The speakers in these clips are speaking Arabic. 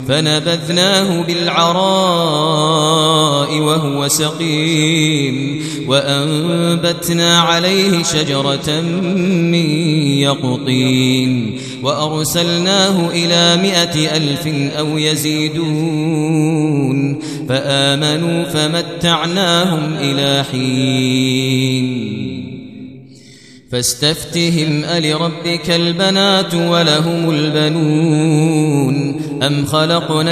فنبذناه بالعراء وهو سقيم وأنبتنا عليه شجرة من يقطين وأرسلناه إلى 100,000 أو يزيدون فآمنوا فمتعناهم إلى حين فاستفتهم ألربك البنات ولهم البنون أم خلقنا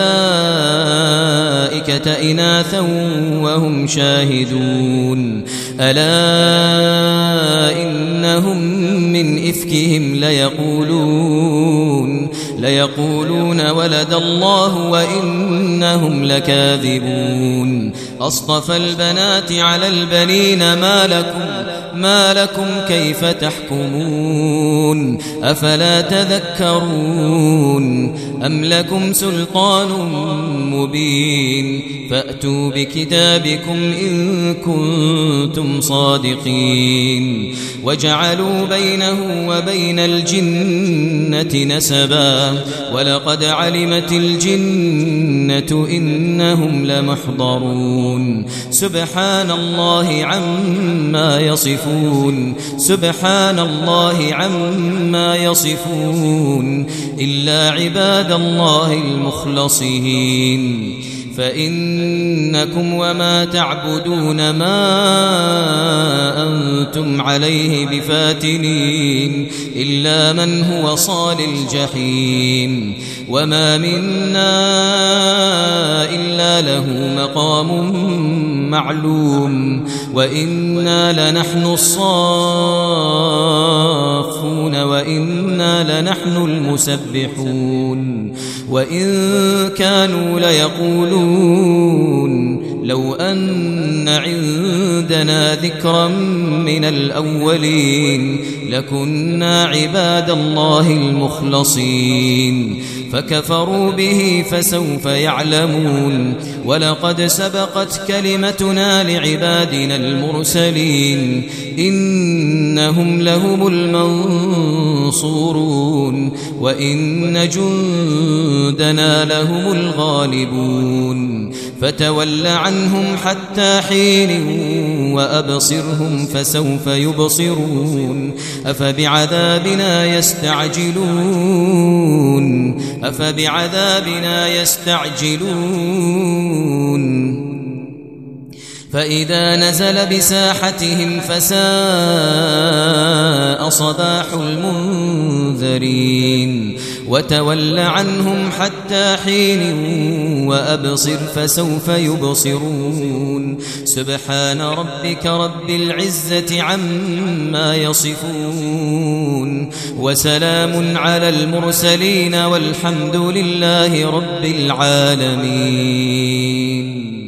الملائكة إناثا وهم شاهدون ألا إنهم من إفكهم ليقولون ولد الله وإنهم لكاذبون أصطفى البنات على البنين ما لكم كيف تحكمون أفلا تذكرون أم لكم سلطان مبين فأتوا بكتابكم إن كنتم صادقين وجعلوا بينه وبين الجنة نسبا ولقد علمت الجنة إنهم لمحضرون سبحان الله عما يصفون إلا عباد الله المخلصين فإنكم وما تعبدون ما أنتم عليه بفاتنين إلا من هو صال الجحيم وما منا إلا له مقام معلوم وإنا لنحن الصافون وإنا لنحن المسبحون وإن كانوا ليقولون لو أن عندنا ذكرا من الأولين لكنا عباد الله المخلصين فكفروا به فسوف يعلمون ولقد سبقت كلمتنا لعبادنا المرسلين إنهم لهم المنصورون وإن جندنا لهم الغالبون فتول عنهم حتى حين وأبصرهم فسوف يبصرون أفبعذابنا يستعجلون فإذا نزل بساحتهم فساء صباح المنذرين وتول عنهم حتى حين وأبصر فسوف يبصرون سبحان ربك رب العزة عما يصفون وسلام على المرسلين والحمد لله رب العالمين.